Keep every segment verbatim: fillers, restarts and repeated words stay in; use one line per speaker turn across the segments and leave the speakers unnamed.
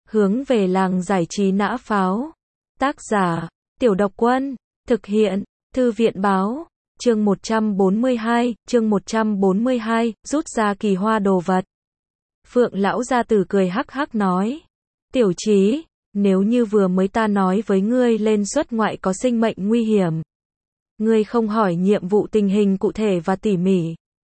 Hướng về làng giải trí nã pháo. Tác giả, Tiểu Độc Quân. Thực hiện, Thư viện báo. Chương một trăm bốn mươi hai, chương một trăm bốn mươi hai, rút ra kỳ hoa đồ vật. Phượng lão gia tử cười hắc hắc nói. Tiểu Chí, nếu như vừa mới ta nói với ngươi lên xuất ngoại có sinh mệnh nguy hiểm. Ngươi không hỏi nhiệm vụ tình hình cụ thể và tỉ mỉ.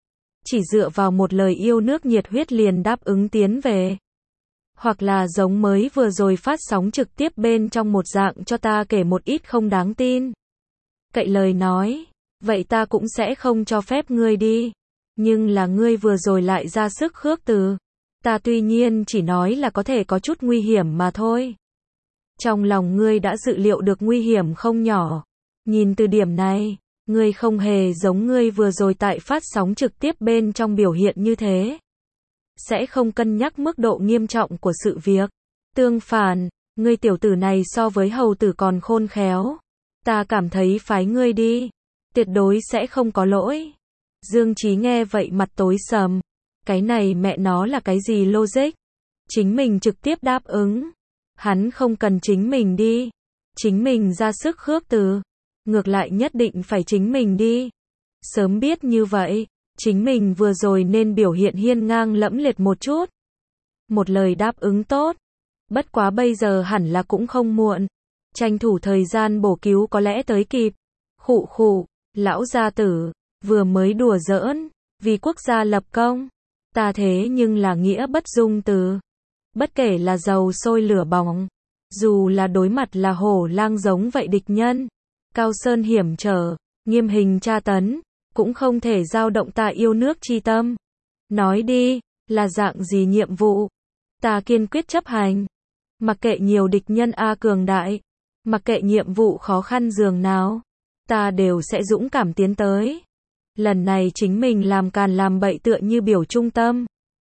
Chỉ dựa vào một lời yêu nước nhiệt huyết liền đáp ứng tiến về. Hoặc là giống mới vừa rồi phát sóng trực tiếp bên trong một dạng cho ta kể một ít không đáng tin. Cậy lời nói, vậy ta cũng sẽ không cho phép ngươi đi. Nhưng là ngươi vừa rồi lại ra sức khước từ. Ta tuy nhiên chỉ nói là có thể có chút nguy hiểm mà thôi. Trong lòng ngươi đã dự liệu được nguy hiểm không nhỏ. Nhìn từ điểm này, ngươi không hề giống ngươi vừa rồi tại phát sóng trực tiếp bên trong biểu hiện như thế. Sẽ không cân nhắc mức độ nghiêm trọng của sự việc. Tương phản, ngươi tiểu tử này so với hầu tử còn khôn khéo. Ta cảm thấy phái ngươi đi. Tuyệt đối sẽ không có lỗi. Dương Chí nghe vậy mặt tối sầm. Cái này mẹ nó là cái gì logic? Chính mình trực tiếp đáp ứng. Hắn không cần chính mình đi. Chính mình ra sức khước từ. Ngược lại nhất định phải chính mình đi. Sớm biết như vậy, chính mình vừa rồi nên biểu hiện hiên ngang lẫm liệt một chút. Một lời đáp ứng tốt. Bất quá bây giờ hẳn là cũng không muộn. Tranh thủ thời gian bổ cứu có lẽ tới kịp. Khụ khụ, lão gia tử, vừa mới đùa giỡn, vì quốc gia lập công. Ta thế nhưng là nghĩa bất dung từ. Bất kể là dầu sôi lửa bỏng, dù là đối mặt là hổ lang giống vậy địch nhân, cao sơn hiểm trở, nghiêm hình tra tấn, cũng không thể dao động ta yêu nước chi tâm. Nói đi, là dạng gì nhiệm vụ? Ta kiên quyết chấp hành. Mặc kệ nhiều địch nhân A cường đại, mặc kệ nhiệm vụ khó khăn dường nào, ta đều sẽ dũng cảm tiến tới. Lần này chính mình làm càn làm bậy tựa như biểu trung tâm.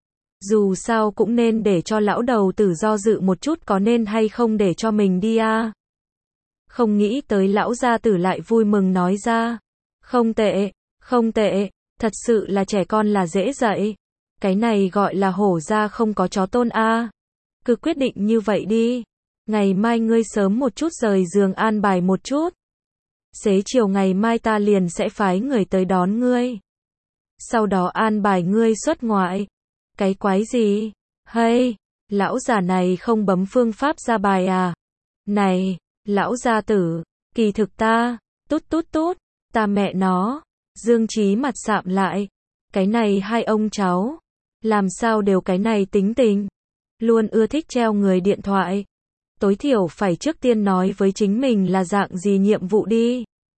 Dù sao cũng nên để cho lão đầu tử do dự một chút có nên hay không để cho mình đi a. Không nghĩ tới lão gia tử lại vui mừng nói ra. Không tệ, không tệ, thật sự là trẻ con là dễ dạy. Cái này gọi là hổ ra không có chó tôn a. Cứ quyết định như vậy đi. Ngày mai ngươi sớm một chút rời giường an bài một chút. Xế chiều ngày mai ta liền sẽ phái người tới đón ngươi. Sau đó an bài ngươi xuất ngoại. Cái quái gì? Hay, lão già này không bấm phương pháp ra bài à? Này, lão gia tử, kỳ thực ta, tút tút tút, ta mẹ nó. Dương Chí mặt sạm lại. Cái này hai ông cháu, làm sao đều cái này tính tình. Luôn ưa thích treo người điện thoại. Tối thiểu phải trước tiên nói với chính mình là dạng gì nhiệm vụ đi.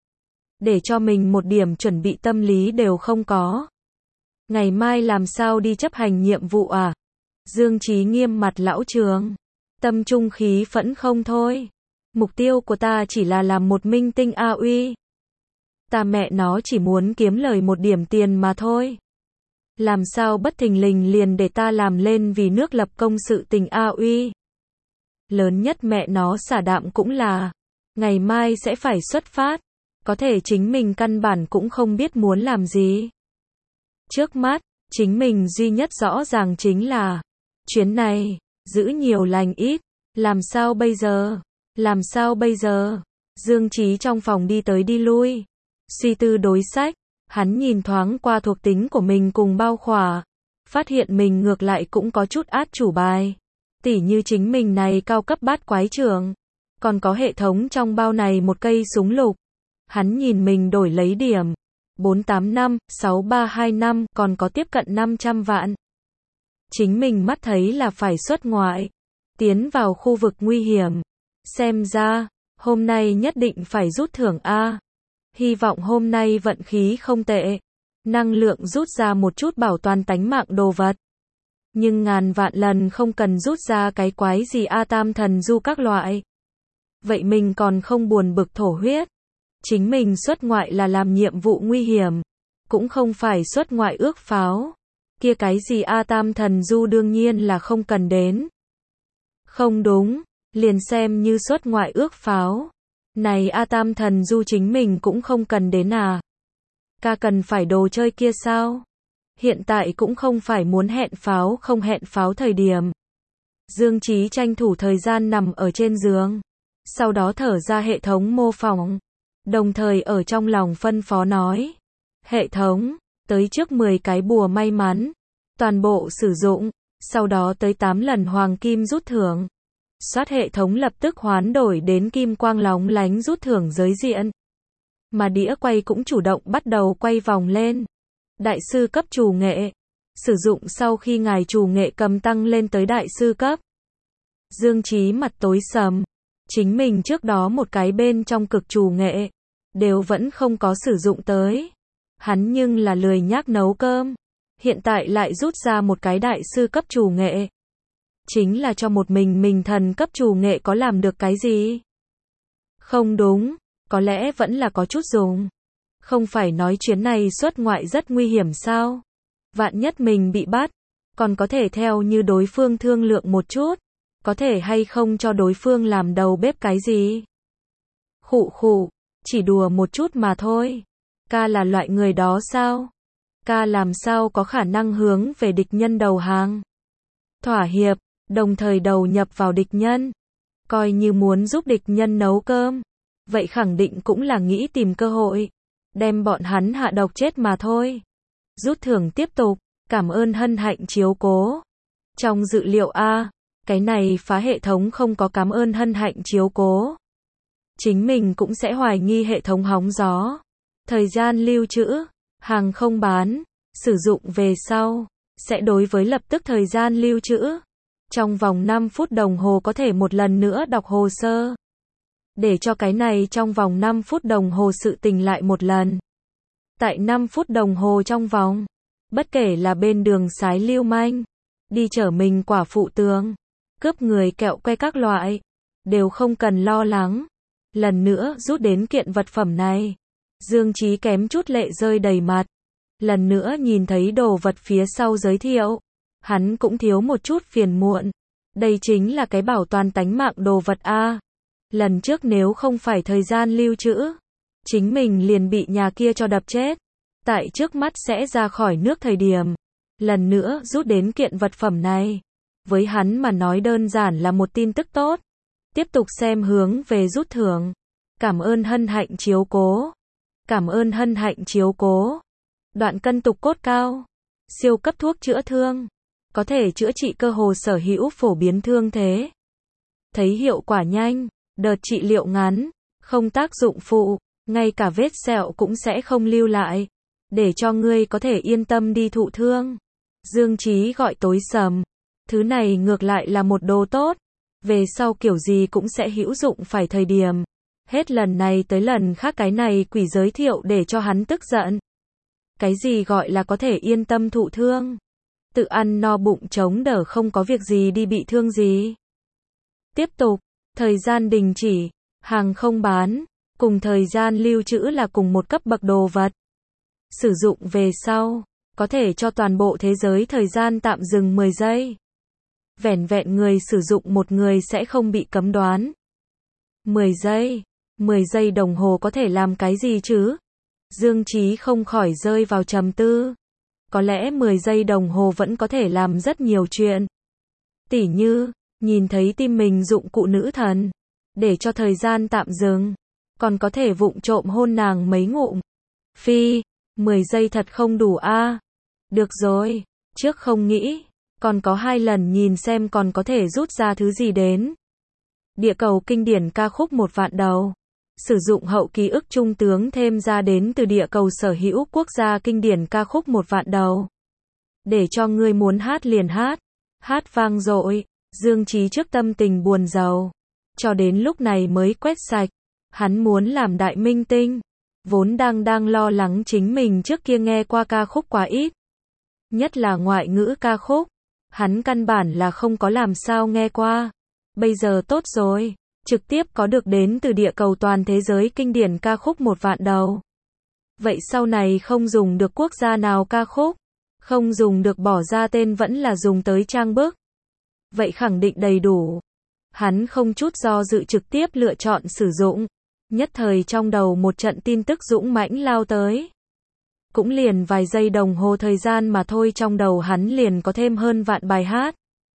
Để cho mình một điểm chuẩn bị tâm lý đều không có. Ngày mai làm sao đi chấp hành nhiệm vụ à? Dương Chí nghiêm mặt lão trường. Tâm trung khí phẫn không thôi. Mục tiêu của ta chỉ là làm một minh tinh A uy. Ta mẹ nó chỉ muốn kiếm lời một điểm tiền mà thôi. Làm sao bất thình lình liền để ta làm lên vì nước lập công sự tình A uy. Lớn nhất mẹ nó xả đạm cũng là. Ngày mai sẽ phải xuất phát. Có thể chính mình căn bản cũng không biết muốn làm gì. Trước mắt, chính mình duy nhất rõ ràng chính là chuyến này, giữ nhiều lành ít, làm sao bây giờ, làm sao bây giờ. Dương Chí trong phòng đi tới đi lui, suy tư đối sách, hắn nhìn thoáng qua thuộc tính của mình cùng bao khỏa, phát hiện mình ngược lại cũng có chút át chủ bài, tỉ như chính mình này cao cấp bát quái trưởng, còn có hệ thống trong bao này một cây súng lục. Hắn nhìn mình đổi lấy điểm bốn tám năm, sáu ba hai năm, còn có tiếp cận năm trăm vạn. Chính mình mắt thấy là phải xuất ngoại, tiến vào khu vực nguy hiểm. Xem ra, hôm nay nhất định phải rút thưởng A. Hy vọng hôm nay vận khí không tệ. Năng lượng rút ra một chút bảo toàn tánh mạng đồ vật. Nhưng ngàn vạn lần không cần rút ra cái quái gì A tam thần du các loại. Vậy mình còn không buồn bực thổ huyết. Chính mình xuất ngoại là làm nhiệm vụ nguy hiểm, cũng không phải xuất ngoại ước pháo. Kia cái gì A tam thần du đương nhiên là không cần đến. Không đúng, liền xem như xuất ngoại ước pháo. Này A tam thần du chính mình cũng không cần đến à. Ca cần phải đồ chơi kia sao? Hiện tại cũng không phải muốn hẹn pháo không hẹn pháo thời điểm. Dương Chí tranh thủ thời gian nằm ở trên giường. Sau đó thở ra hệ thống mô phỏng. Đồng thời ở trong lòng phân phó nói. Hệ thống, tới trước mười cái bùa may mắn. Toàn bộ sử dụng. Sau đó tới tám lần hoàng kim rút thưởng. Soát hệ thống lập tức hoán đổi đến kim quang lóng lánh rút thưởng giới diện. Mà đĩa quay cũng chủ động bắt đầu quay vòng lên. Đại sư cấp trù nghệ. Sử dụng sau khi ngài trù nghệ cầm tăng lên tới đại sư cấp. Dương Chí mặt tối sầm. Chính mình trước đó một cái bên trong cực trù nghệ. Đều vẫn không có sử dụng tới. Hắn nhưng là lười nhác nấu cơm. Hiện tại lại rút ra một cái đại sư cấp trù nghệ. Chính là cho một mình mình thần cấp trù nghệ có làm được cái gì? Không đúng. Có lẽ vẫn là có chút dùng. Không phải nói chuyến này xuất ngoại rất nguy hiểm sao? Vạn nhất mình bị bắt. Còn có thể theo như đối phương thương lượng một chút. Có thể hay không cho đối phương làm đầu bếp cái gì? Khụ khụ. Chỉ đùa một chút mà thôi. Ca là loại người đó sao? Ca làm sao có khả năng hướng về địch nhân đầu hàng? Thỏa hiệp, đồng thời đầu nhập vào địch nhân. Coi như muốn giúp địch nhân nấu cơm. Vậy khẳng định cũng là nghĩ tìm cơ hội. Đem bọn hắn hạ độc chết mà thôi. Rút thưởng tiếp tục. Cảm ơn hân hạnh chiếu cố. Trong dự liệu A. Cái này phá hệ thống không có cảm ơn hân hạnh chiếu cố. Chính mình cũng sẽ hoài nghi hệ thống hóng gió. Thời gian lưu trữ. Hàng không bán. Sử dụng về sau. Sẽ đối với lập tức thời gian lưu trữ. Trong vòng năm phút đồng hồ có thể một lần nữa đọc hồ sơ. Để cho cái này trong vòng năm phút đồng hồ sự tình lại một lần. Tại năm phút đồng hồ trong vòng. Bất kể là bên đường sái lưu manh. Đi chở mình quả phụ tường. Cướp người kẹo que các loại. Đều không cần lo lắng. Lần nữa rút đến kiện vật phẩm này. Dương Chí kém chút lệ rơi đầy mặt. Lần nữa nhìn thấy đồ vật phía sau giới thiệu. Hắn cũng thiếu một chút phiền muộn. Đây chính là cái bảo toàn tánh mạng đồ vật A. Lần trước nếu không phải thời gian lưu trữ. Chính mình liền bị nhà kia cho đập chết. Tại trước mắt sẽ ra khỏi nước thời điểm. Lần nữa rút đến kiện vật phẩm này. Với hắn mà nói đơn giản là một tin tức tốt. Tiếp tục xem hướng về rút thưởng. Cảm ơn hân hạnh chiếu cố. Cảm ơn hân hạnh chiếu cố. Đoạn cân tục cốt cao. Siêu cấp thuốc chữa thương. Có thể chữa trị cơ hồ sở hữu phổ biến thương thế. Thấy hiệu quả nhanh. Đợt trị liệu ngắn. Không tác dụng phụ. Ngay cả vết sẹo cũng sẽ không lưu lại. Để cho ngươi có thể yên tâm đi thụ thương. Dương Chí gọi tối sầm. Thứ này ngược lại là một đồ tốt. Về sau kiểu gì cũng sẽ hữu dụng phải thời điểm. Hết lần này tới lần khác cái này quỷ giới thiệu để cho hắn tức giận. Cái gì gọi là có thể yên tâm thụ thương? Tự ăn no bụng chống đỡ không có việc gì đi bị thương gì. Tiếp tục. Thời gian đình chỉ. Hàng không bán. Cùng thời gian lưu trữ là cùng một cấp bậc đồ vật. Sử dụng về sau. Có thể cho toàn bộ thế giới thời gian tạm dừng mười giây. Vẻn vẹn người sử dụng một người sẽ không bị cấm đoán. mười giây. mười giây đồng hồ có thể làm cái gì chứ? Dương Chí không khỏi rơi vào trầm tư. Có lẽ mười giây đồng hồ vẫn có thể làm rất nhiều chuyện. Tỉ như, nhìn thấy tim mình dụng cụ nữ thần. Để cho thời gian tạm dừng. Còn có thể vụng trộm hôn nàng mấy ngụm. Phi, mười giây thật không đủ a. Được rồi, trước không nghĩ. Còn có hai lần nhìn xem còn có thể rút ra thứ gì đến. Địa cầu kinh điển ca khúc một vạn đầu. Sử dụng hậu ký ức trung tướng thêm ra đến từ địa cầu sở hữu quốc gia kinh điển ca khúc một vạn đầu. Để cho ngươi muốn hát liền hát. Hát vang dội. Dương Chí trước tâm tình buồn rầu. Cho đến lúc này mới quét sạch. Hắn muốn làm đại minh tinh. Vốn đang đang lo lắng chính mình trước kia nghe qua ca khúc quá ít. Nhất là ngoại ngữ ca khúc. Hắn căn bản là không có làm sao nghe qua. Bây giờ tốt rồi. Trực tiếp có được đến từ địa cầu toàn thế giới kinh điển ca khúc một vạn đầu. Vậy sau này không dùng được quốc gia nào ca khúc. Không dùng được bỏ ra tên vẫn là dùng tới trang bức. Vậy khẳng định đầy đủ. Hắn không chút do dự trực tiếp lựa chọn sử dụng. Nhất thời trong đầu một trận tin tức dũng mãnh lao tới. Cũng liền vài giây đồng hồ thời gian mà thôi trong đầu hắn liền có thêm hơn vạn bài hát.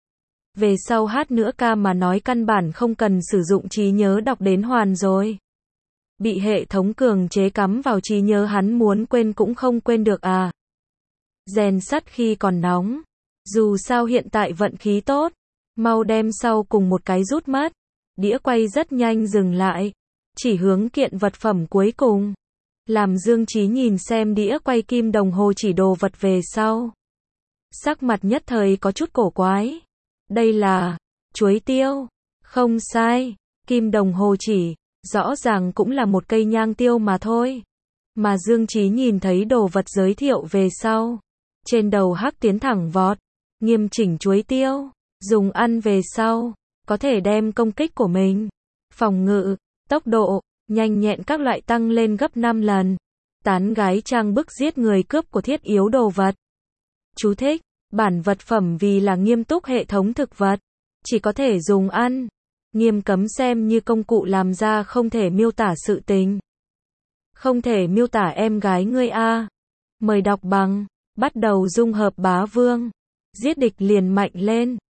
Về sau hát nữa ca mà nói căn bản không cần sử dụng trí nhớ đọc đến hoàn rồi. Bị hệ thống cường chế cắm vào trí nhớ hắn muốn quên cũng không quên được à. Rèn sắt khi còn nóng. Dù sao hiện tại vận khí tốt. Mau đem sau cùng một cái rút mất. Đĩa quay rất nhanh dừng lại. Chỉ hướng kiện vật phẩm cuối cùng. Làm Dương Chí nhìn xem đĩa quay kim đồng hồ chỉ đồ vật về sau. Sắc mặt nhất thời có chút cổ quái. Đây là chuối tiêu. Không sai. Kim đồng hồ chỉ. Rõ ràng cũng là một cây nhang tiêu mà thôi. Mà Dương Chí nhìn thấy đồ vật giới thiệu về sau. Trên đầu hắc tiến thẳng vọt. Nghiêm chỉnh chuối tiêu. Dùng ăn về sau. Có thể đem công kích của mình. Phòng ngự. Tốc độ. Nhanh nhẹn các loại tăng lên gấp năm lần. Tán gái trang bức giết người cướp của thiết yếu đồ vật. Chú thích. Bản vật phẩm vì là nghiêm túc hệ thống thực vật. Chỉ có thể dùng ăn. Nghiêm cấm xem như công cụ làm ra không thể miêu tả sự tình. Không thể miêu tả em gái ngươi a. Mời đọc bằng. Bắt đầu dung hợp bá vương. Giết địch liền mạnh lên.